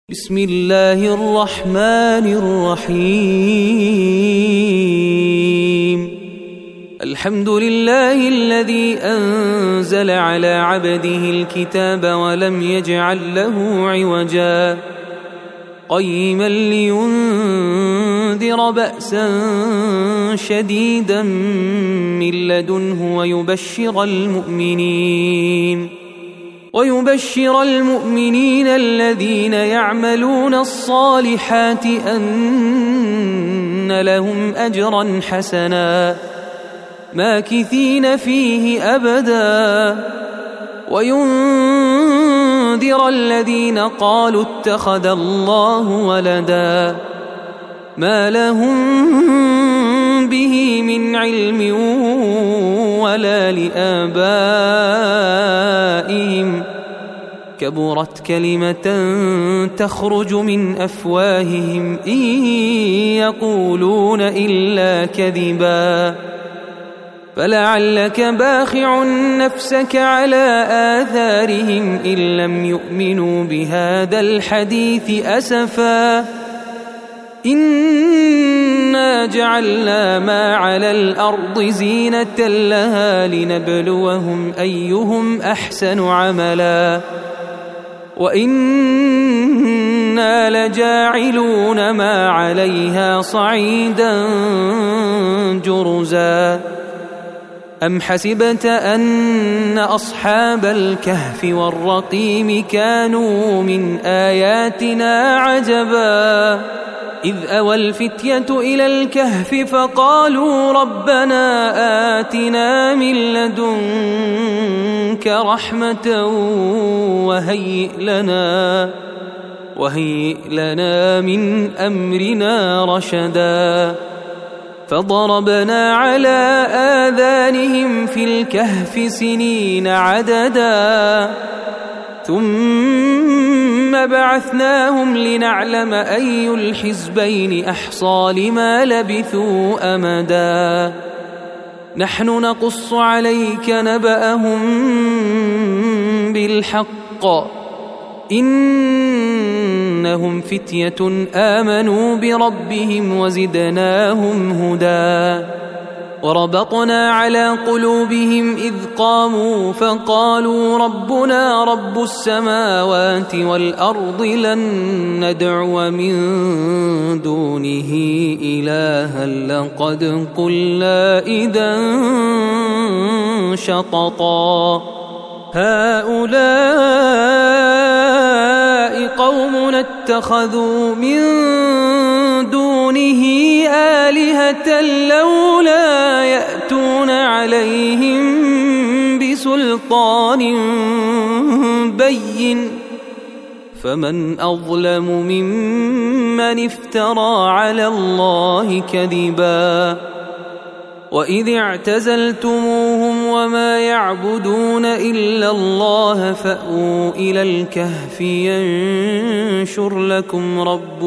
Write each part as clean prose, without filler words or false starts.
بسم الله الرحمن الرحيم. الحمد لله الذي أنزل على عبده الكتاب ولم يجعل له عوجا قيما لينذر بأسا شديدا من لدنه ويبشر المؤمنين الذين يعملون الصالحات أن لهم أجرا حسنا ماكثين فيه أبدا وينذر الذين قالوا اتخذ الله ولدا ما لهم به من علم ولا لآبائهم كبرت كلمة تخرج من أفواههم إن يقولون إلا كذبا فلعلك باخع نفسك على آثارهم إن لم يؤمنوا بهذا الحديث أسفا إنا جعلنا ما على الأرض زينة لها لنبلوهم أيهم أحسن عملا وإنا لجاعلون ما عليها صعيدا جرزا أم حسبت أن أصحاب الكهف والرقيم كانوا من آياتنا عجبا إذ أوى الفتية إلى الكهف فقالوا ربنا آتنا من لدنك رحمة وهيئ لنا من أمرنا رشدا فضربنا على آذانهم في الكهف سنين عددا ثم بعثناهم لنعلم أي الحزبين أحصى لما لبثوا أمدا نحن نقص عليك نبأهم بالحق إنهم فتية آمنوا بربهم وزدناهم هدى وربطنا على قلوبهم إذ قاموا فقالوا ربنا رب السماوات والأرض لن ندعو من دونه إلها لقد قلنا إذا شططا هؤلاء قومنا اتخذوا من دونه آلهة لولا يأتون عليهم بسلطان بين فمن أظلم ممن افترى على الله كذبا وإذ اعتزلتموهم وما يعبدون إلا الله فأووا إلى الكهف ينشر لكم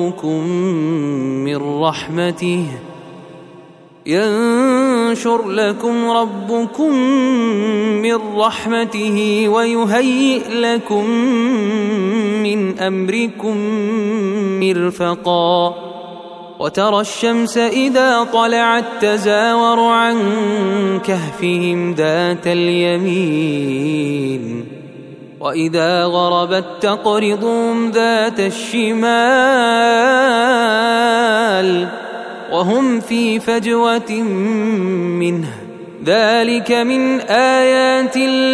ربكم من رحمته ويهيئ لكم من أمركم مرفقا وترى الشمس إذا طلعت تزاور عن كهفهم ذات اليمين وإذا غربت تقرضهم ذات الشمال وهم في فجوة منه ذلك من آيات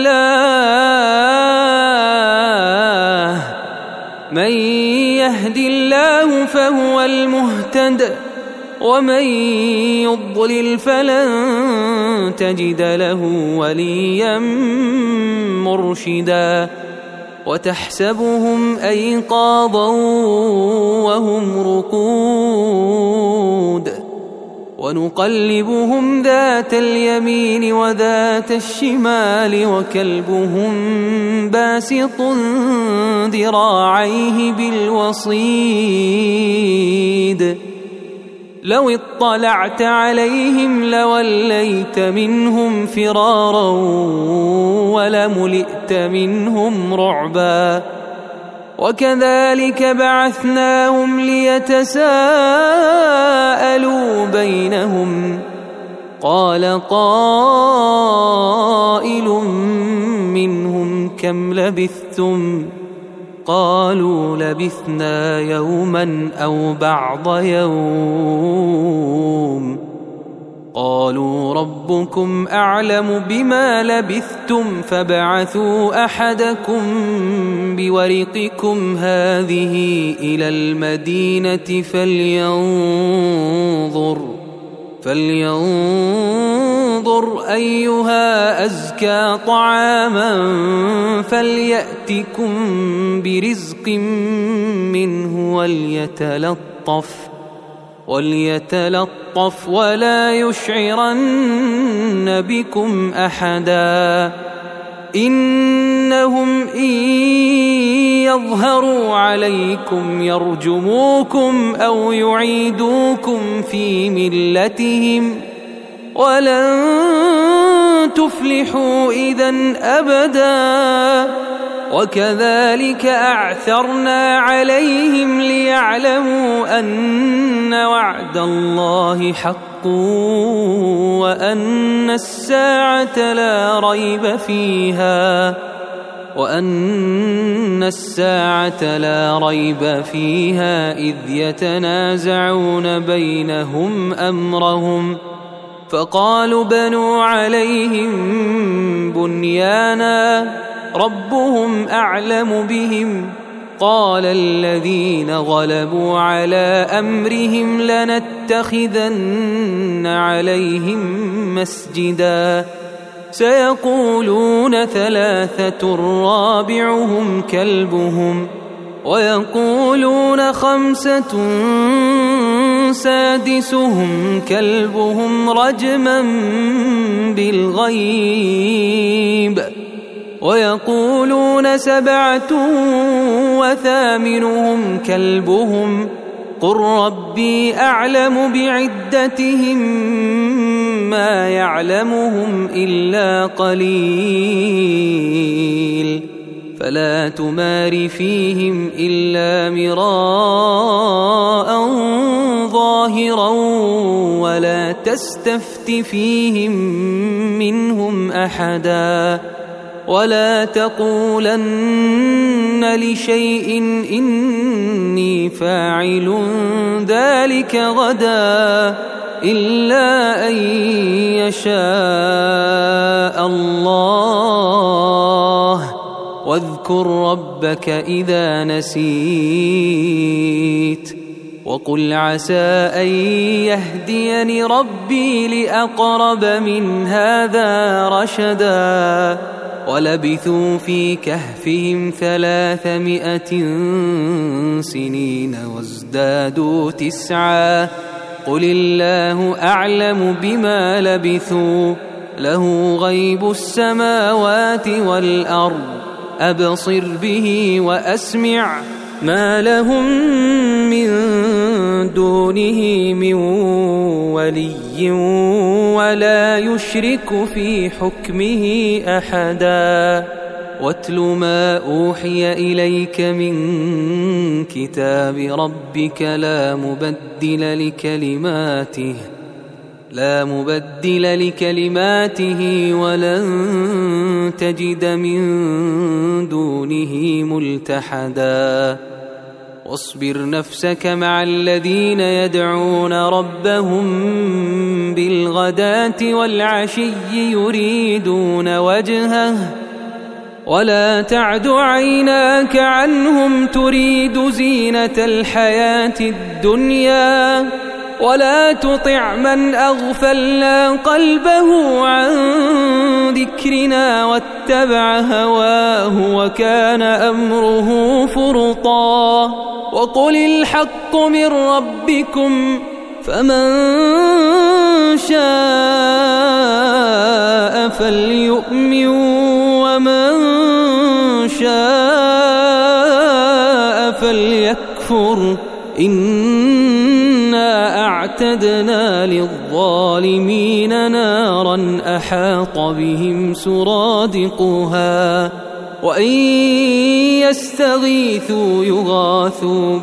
الله من يهد الله فهو المهتد ومن يضلل فلن تجد له وليا مرشدا وتحسبهم أيقاظا وهم رقود ونقلبهم ذات اليمين وذات الشمال وكلبهم باسط ذراعيه بالوصيد لو اطلعت عليهم لوليت منهم فرارا ولملئت منهم رعبا وكذلك بعثناهم ليتساءلوا بينهم قال قائل منهم كم لبثتم قالوا لبثنا يوما أو بعض يوم قالوا ربكم أعلم بما لبثتم فابعثوا أحدكم بورقكم هذه إلى المدينة فلينظر أيها أزكى طعاما فليأتكم برزق منه وليتلطف ولا يشعرن بكم أحدا إنهم إن يظهروا عليكم يرجموكم أو يعيدوكم في ملتهم ولن تفلحوا إذن أبدا وكذلك أعثرنا عليهم ليعلموا أن وعد الله حق وأن الساعة لا ريب فيها إذ يتنازعون بينهم أمرهم فقالوا بنوا عليهم بنيانا ربهم أعلم بهم قال الذين غلبوا على أمرهم لنتخذن عليهم مسجدا سيقولون 3 رابعهم كلبهم ويقولون 5 سادسهم كلبهم رجما بالغيب ويقولون 7 وثامنهم كلبهم قل ربي أعلم بعدتهم ما يعلمهم إلا قليل فلا تمار فيهم إلا مراء ظاهرا ولا تستفت فيهم منهم أحدا ولا تقولن لشيء إني فاعل ذلك غدا إلا أن يشاء الله واذكر ربك إذا نسيت وقل عسى أن يهديني ربي لأقرب من هذا رشدا ولبثوا في كهفهم 300 سنين وازدادوا 9 قل الله أعلم بما لبثوا له غيب السماوات والأرض أبصر به وأسمع ما لهم من دونه من ولي ولا يشرك في حكمه أحدا واتل ما أوحي إليك من كتاب ربك لا مبدل لكلماته ولن تجد من دونه ملتحدا واصبر نفسك مع الذين يدعون ربهم بالغداة والعشي يريدون وجهه ولا تعد عيناك عنهم تريد زينة الحياة الدنيا ولا تطع من أغفلنا قلبه عن ذكرنا واتبع هواه وكان أمره فرطا وقل الحق من ربكم فمن شاء فليؤمن ومن شاء فليكفر إنا أعتدنا للظالمين نارا أحاط بهم سرادقها وإن يستغيثوا يغاثوا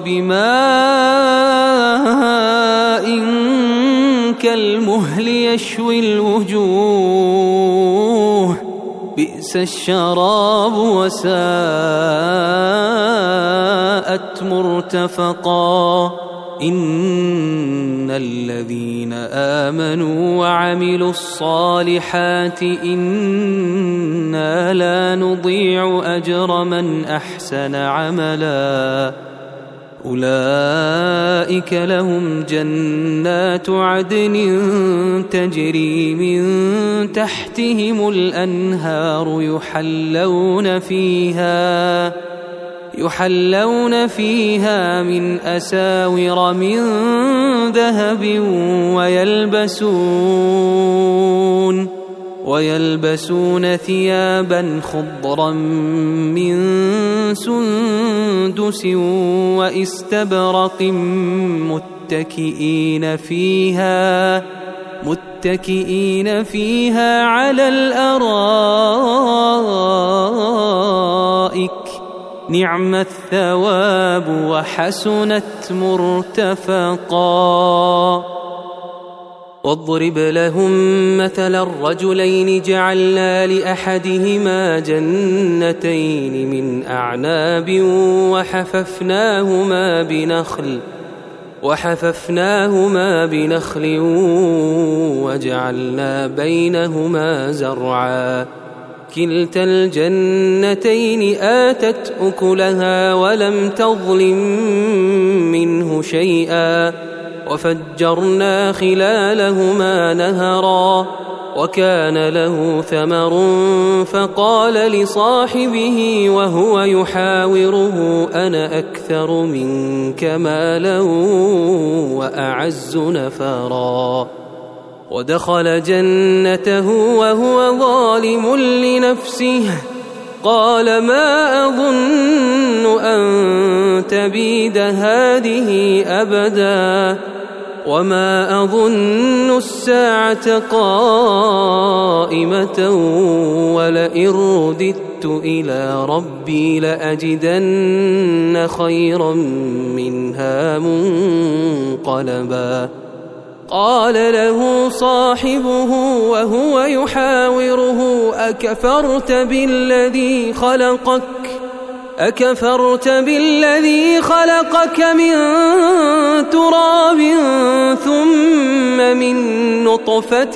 بماء كالمهل يشوي الوجوه بئس الشراب وساءت مرتفقا إن الذين آمنوا وعملوا الصالحات إنا لا نضيع أجر من أحسن عملا أولئك لهم جنات عدن تجري من تحتهم الأنهار يحلون فيها من أساور من ذهب ويلبسون ثيابا خضرا من سندس وإستبرق متكئين فيها على الأرائك نعم الثواب وحسنت مرتفقا واضرب لهم مثل الرجلين جعلنا لأحدهما جنتين من أعناب وحففناهما بنخل وجعلنا بينهما زرعا كلتا الجنتين آتت أكلها ولم تظلم منه شيئا وفجرنا خلالهما نهرا وكان له ثمر فقال لصاحبه وهو يحاوره أنا أكثر منك مالا وأعز نفرا ودخل جنته وهو ظالم لنفسه قال ما أظن أن تبيد هذه أبدا وما أظن الساعة قائمة ولئن رددت إلى ربي لأجدن خيرا منها منقلبا قال له صاحبه وهو يحاوره أكفرت بالذي خلقك من تراب ثم من نطفة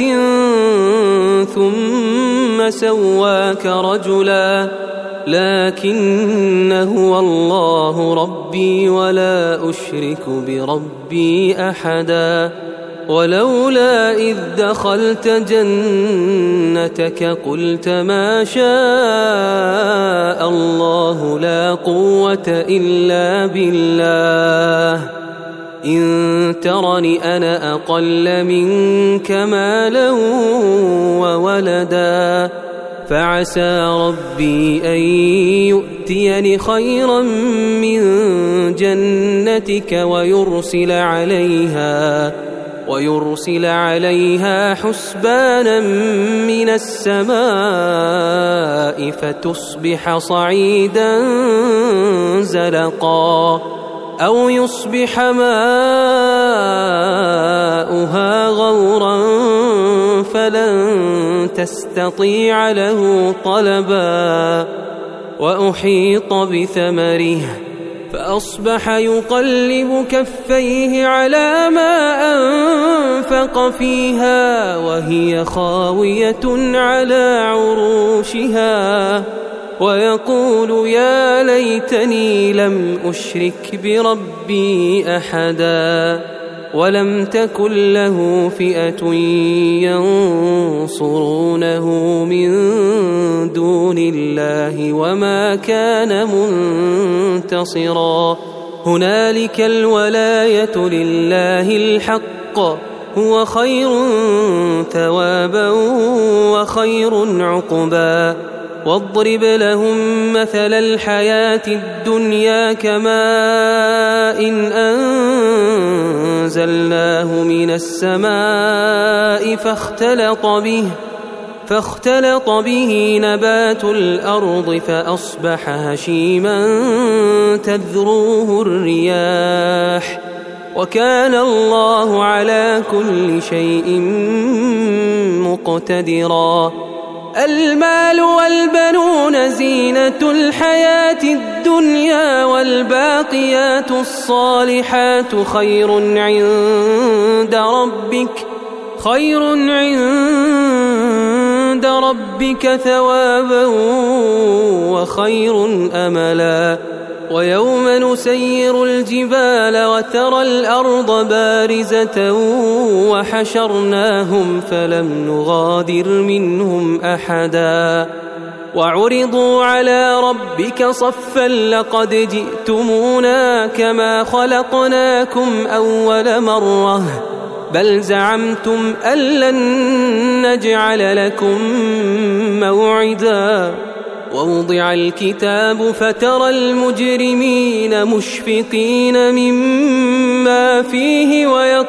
ثم سواك رجلا لكن هو الله ربي ولا أشرك بربي أحدا ولولا إذ دخلت جنتك قلت ما شاء الله لا قوة إلا بالله إن ترني أنا أقل منك مالا وولدا فعسى ربي أن يؤتيني خيرا من جنتك ويرسل عليها حسبانا من السماء فتصبح صعيدا زلقا أو يصبح ماؤها غورا فلن تستطيع له طلبا وأحيط بثمره فأصبح يقلب كفيه على ما أنفق فيها وهي خاوية على عروشها ويقول يا ليتني لم أشرك بربي أحدا ولم تكن له فئة ينصرونه من دون الله وما كان منتصرا هنالك الولاية لله الحق هو خير ثوابا وخير عقبا واضرب لهم مثل الحياة الدنيا كماء إن أنزلناه من السماء فاختلط به نبات الأرض فأصبح هشيما تذروه الرياح وكان الله على كل شيء مقتدرا. المال والبنون زينة الحياة الدنيا والباقيات الصالحات خير عند ربك ثوابا وخير أملا. ويوم نسير الجبال وترى الأرض بارزة وحشرناهم فلم نغادر منهم أحدا وعرضوا على ربك صفا لقد جئتمونا كما خلقناكم أول مرة بل زعمتم أن لن نجعل لكم موعدا. ووضع الكتاب فترى المجرمين مشفقين مما فيه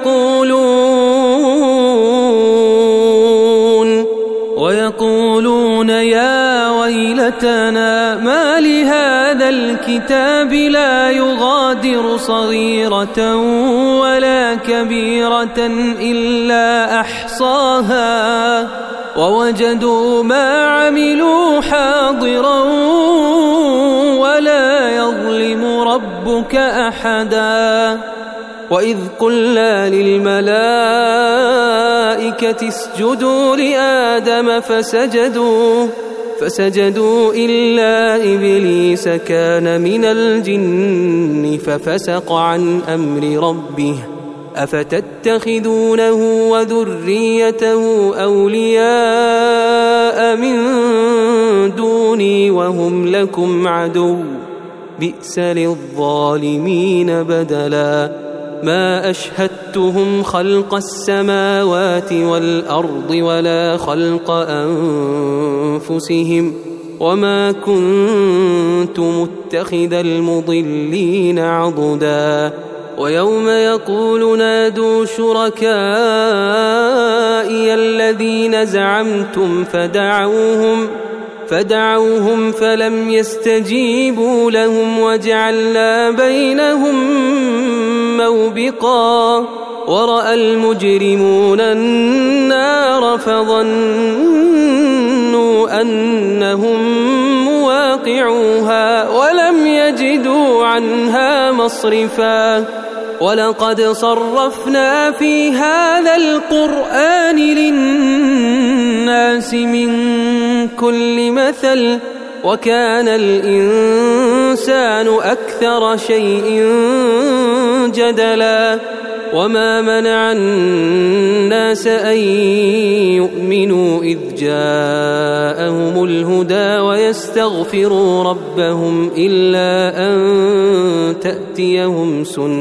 ويقولون يا ويلتنا ما لهذا الكتاب لا يغادر صغيرة ولا كبيرة إلا أحصاها ووجدوا ما عملوا حاضرا ولا يظلم ربك أحدا. وإذ قلنا للملائكة اسجدوا لآدم فسجدوا إلا إبليس كان من الجن ففسق عن أمر ربه أفتتخذونه وذريته أولياء من دوني وهم لكم عدو بئس للظالمين بدلا. ما أشهدتهم خلق السماوات والأرض ولا خلق أنفسهم وما كنت متخذ المضلين عضدا. ويوم يقول نادوا شركائي الذين زعمتم فدعوهم فلم يستجيبوا لهم وجعلنا بينهم موبقا. ورأى المجرمون النار فظنوا أنهم مواقعوها ولم يجدوا عنها مصرفا. ولقد صرفنا في هذا القرآن للناس من كل مثل وكان الإنسان أكثر شيء جدلا. وما منع الناس أن يؤمنوا إذ جاءهم الهدى ويستغفروا ربهم إلا أن تأتيهم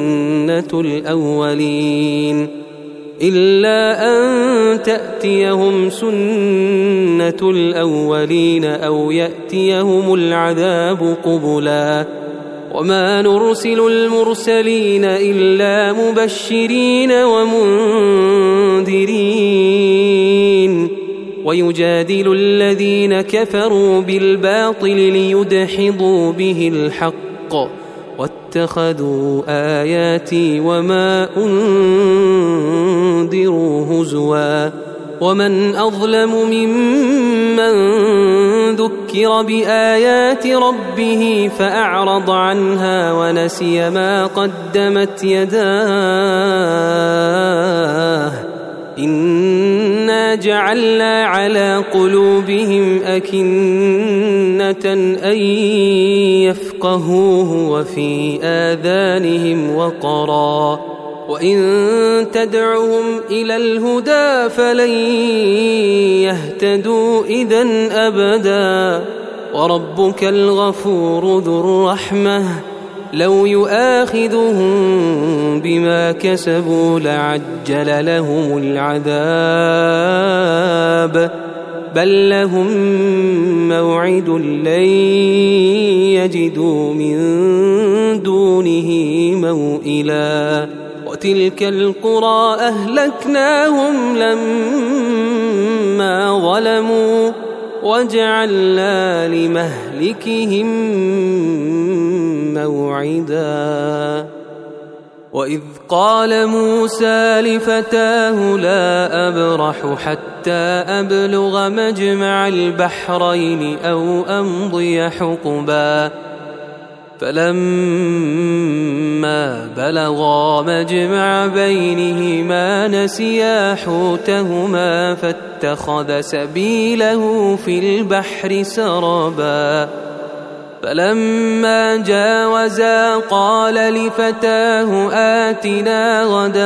سنة الأولين أو يأتيهم العذاب قبلا. وما نرسل المرسلين إلا مبشرين ومنذرين ويجادل الذين كفروا بالباطل ليدحضوا به الحق واتخذوا آياتي وما أنذروا هزوا. ومن أظلم ممن ذكر بآيات ربه فأعرض عنها ونسي ما قدمت يداه إنا جعلنا على قلوبهم أكنة أن يفقهوه وفي آذانهم وقرا وإن تدعهم إلى الهدى فلن يهتدوا إذن أبدا. وربك الغفور ذو الرحمة لو يؤاخذهم بما كسبوا لعجل لهم العذاب بل لهم موعد لن يجدوا من دونه موئلا وتلك القرى أهلكناهم لما ظلموا وجعلنا لمهلكهم موعدا وإذ قال موسى لفتاه لا أبرح حتى أبلغ مجمع البحرين أو أمضي حقبا فلما بلغا مجمع بينهما نسيا حوتهما فاتخذ سبيله في البحر سربا فلما جاوزا قال لفتاه آتنا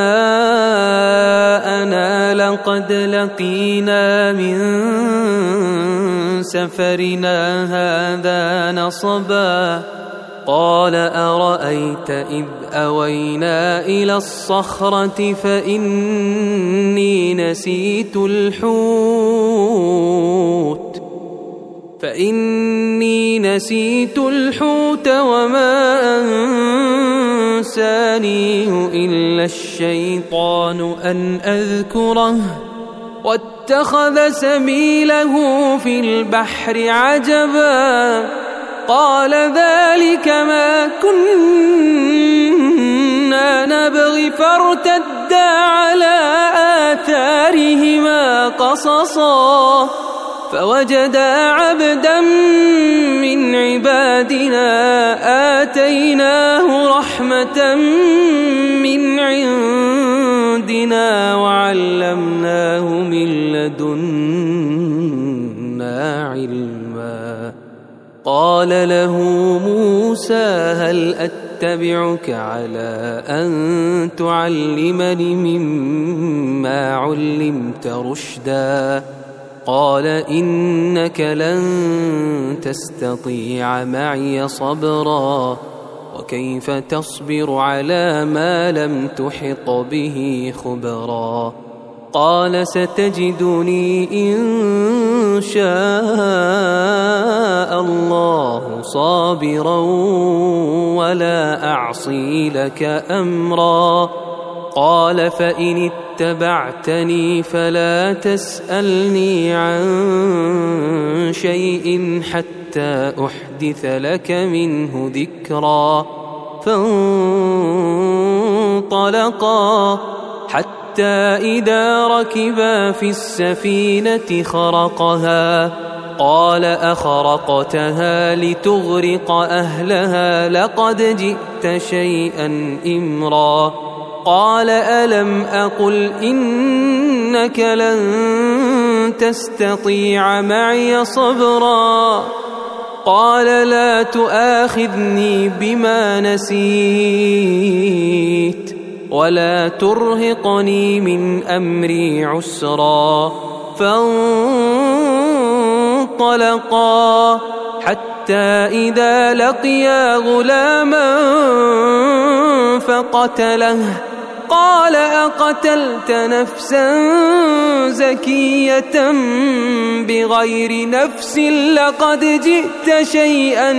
غداءنا لقد لقينا من سفرنا هذا نصبا قال أرأيت إذ أوينا إلى الصخرة فإني نسيت الحوت وما أنسانيه إلا الشيطان أن أذكره واتخذ سبيله في البحر عجبا قال ذلك ما كنا نبغي فارتدا على آثارهما قصصا فوجدا عبدا من عبادنا آتيناه رحمة من عندنا وعلمناه من لدنا علما قال له موسى هل أتبعك على أن تعلمني مما علمت رشدا قال إنك لن تستطيع معي صبرا وكيف تصبر على ما لم تحط به خبرا قال ستجدني إن شاء الله صابرا ولا أعصي لك أمرا قال فإن اتبعتني فلا تسألني عن شيء حتى أحدث لك منه ذكرا فانطلقا حتى إذا ركبا في السفينة خرقها قال أخرقتها لتغرق أهلها لقد جئت شيئا إمرا قال ألم أقل إنك لن تستطيع معي صبرا قال لا تؤاخذني بما نسيت ولا ترهقني من أمري عسرا فانطلقا حتى إذا لقيا غلاما فقتله قال أقتلت نفسا زكية بغير نفس لقد جئت شيئا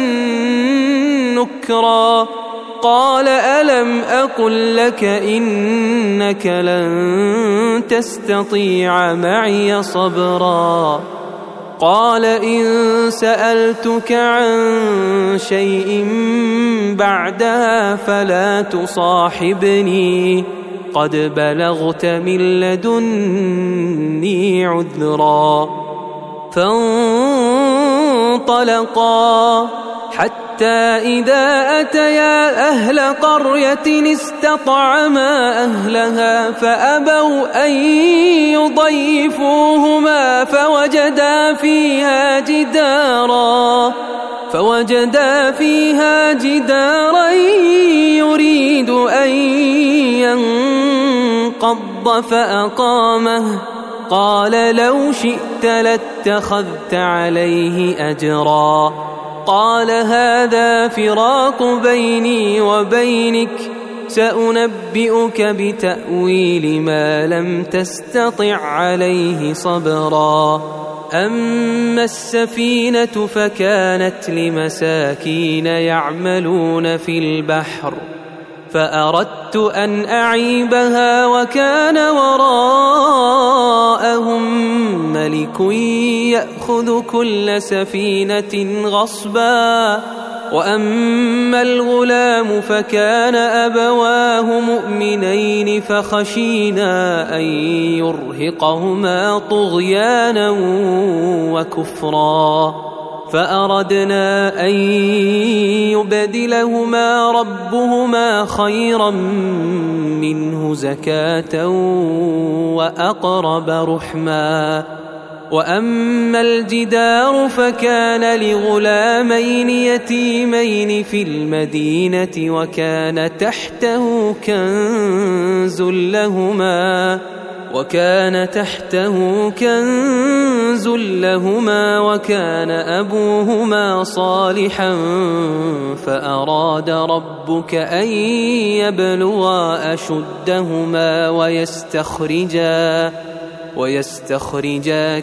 نكرا قال ألم أقل لك إنك لن تستطيع معي صبرا قال إن سألتك عن شيء بعدها فلا تصاحبني قد بلغت من لدني عذرا فانطلقا حتى إذا أتيا أهل قرية استطعما أهلها فأبوا أن يضيفوهما فوجدا فيها جدارا يريد أن ينقض فأقامه قال لو شئت لاتخذت عليه أجرا قال هذا فراق بيني وبينك سأنبئك بتأويل ما لم تستطع عليه صبرا أما السفينة فكانت لمساكين يعملون في البحر فأردت أن أعيبها وكان وراءهم ملك يأخذ كل سفينة غصبا وأما الغلام فكان أبواه مؤمنين فخشينا أن يرهقهما طغيانا وكفرا فأردنا أن يبدلهما ربهما خيرا منه زكاة وأقرب رحما وأما الجدار فكان لغلامين يتيمين في المدينة وكان تحته كنز لهما وكان أبوهما صالحا فأراد ربك أن يبلغا أشدهما ويستخرجا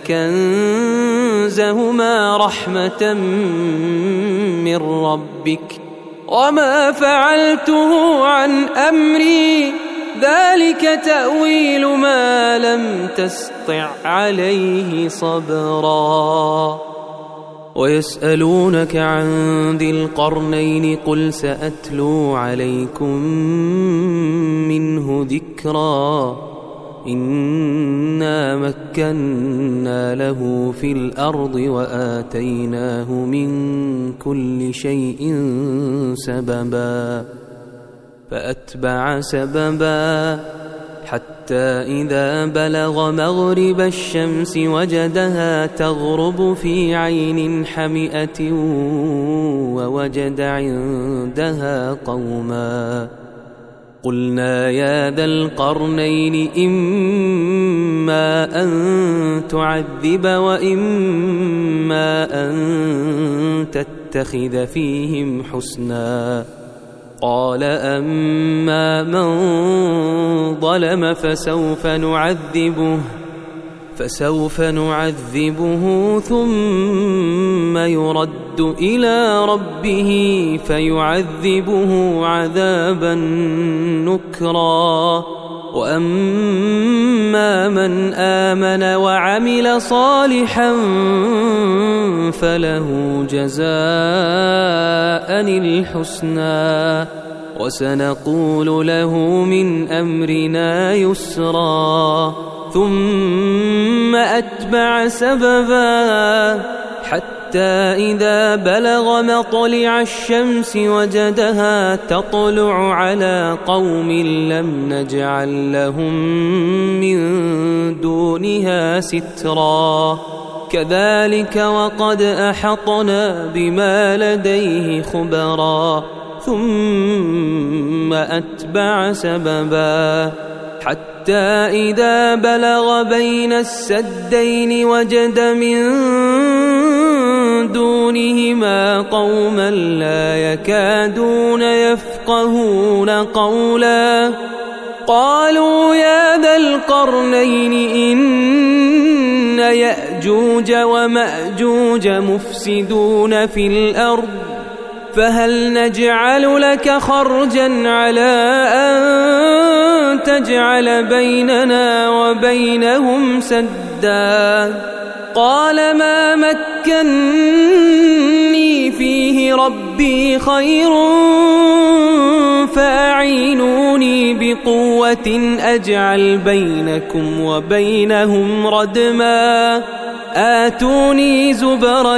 كنزهما رحمة من ربك وما فعلته عن أمري ذلك تأويل ما لم تسطع عليه صبرا ويسألونك عن ذي القرنين قل سأتلو عليكم منه ذكرا إنا مكنا له في الأرض وآتيناه من كل شيء سببا فأتبع سببا حتى إذا بلغ مغرب الشمس وجدها تغرب في عين حمئة ووجد عندها قوما قلنا يا ذا القرنين إما أن تعذب وإما أن تتخذ فيهم حسنا قال أما من ظلم فسوف نعذبه ثم يرد إلى ربه فيعذبه عذابا نكرا وأما من آمن وعمل صالحا فله جزاء الحسنى وسنقول له من أمرنا يسرا ثم أتبع سببا حتى إذا بلغ مطلع الشمس وجدها تطلع على قوم لم نجعل لهم من دونها سترا كذلك وقد أحطنا بما لديه خبرا ثم أتبع سببا حتى إذا بلغ بين السدين وجد من دونهما قوما لا يكادون يفقهون قولا قالوا يا ذا القرنين إن يأجوج ومأجوج مفسدون في الأرض فهل نجعل لك خرجا على أن تجعل بيننا وبينهم سدا قال ما مكني فيه ربي خير فأعينوني بقوة أجعل بينكم وبينهم ردما آتوني زبر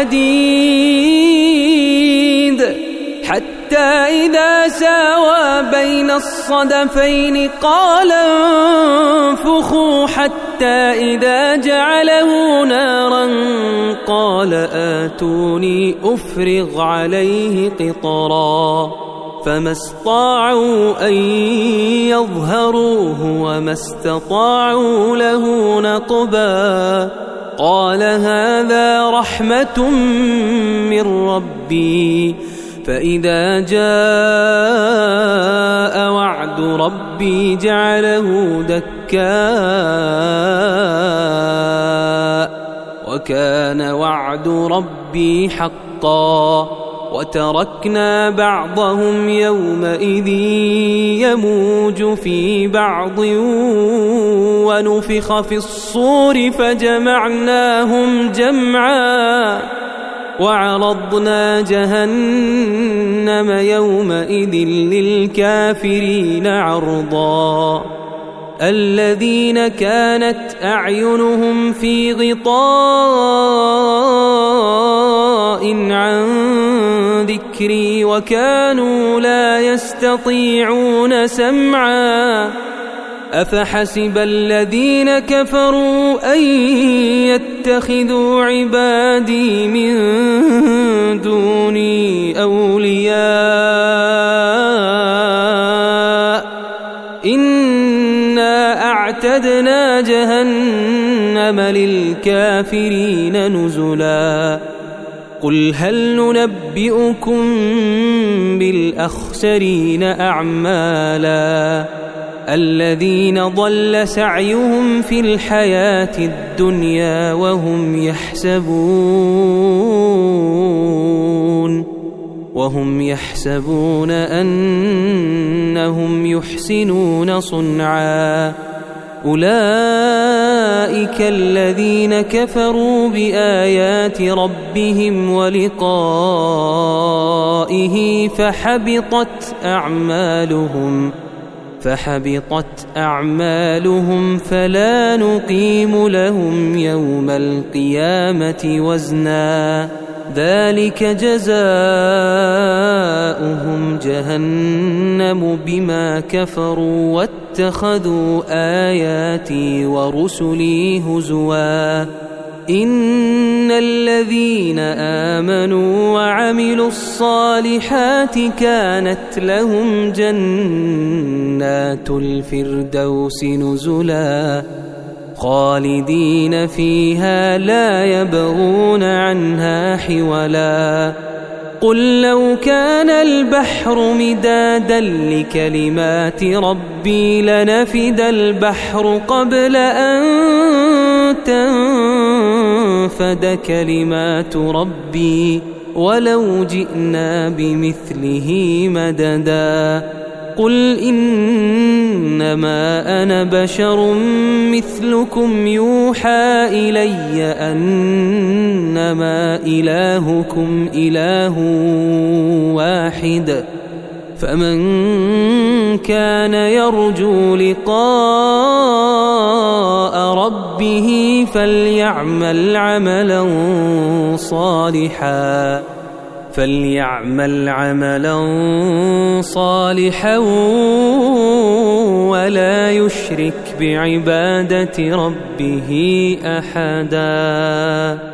الحديد حتى إذا ساوى بين الصدفين قال انفخوا حتى إذا جعله نارا قال آتوني أفرغ عليه قطرا فما استطاعوا أن يظهروه وما استطاعوا له نقبا قال هذا رحمة من ربي فإذا جاء وعد ربي جعله دكاء وكان وعد ربي حقا وتركنا بعضهم يومئذ يموج في بعض ونفخ في الصور فجمعناهم جمعا وعرضنا جهنم يومئذ للكافرين عرضا الذين كانت أعينهم في غطاء عن ذكري وكانوا لا يستطيعون سمعا أفحسب الذين كفروا أن يتخذوا عبادي من دوني أولياء إنا أعتدنا جهنم للكافرين نزلا قل هل ننبئكم بالأخسرين أعمالا الذين ضل سعيهم في الحياة الدنيا وهم يحسبون أنهم يحسنون صنعا أولئك الذين كفروا بآيات ربهم ولقائه فحبطت أعمالهم فلا نقيم لهم يوم القيامة وزنا ذلك جزاؤهم جهنم بما كفروا واتخذوا آياتي ورسلي هزوا إن الذين آمنوا وعملوا الصالحات كانت لهم جنات الفردوس نزلا خالدين فيها لا يبغون عنها حولا قل لو كان البحر مدادا لكلمات ربي لنفد البحر قبل أن تنفد كلمات ربي ولو جئنا بمثله مددا قل إنما أنا بشر مثلكم يوحى إلي أنما إلهكم إله واحد فمن كان يرجو لقاء ربه فليعمل عملا صالحا ولا يشرك بعبادة ربه أحدا.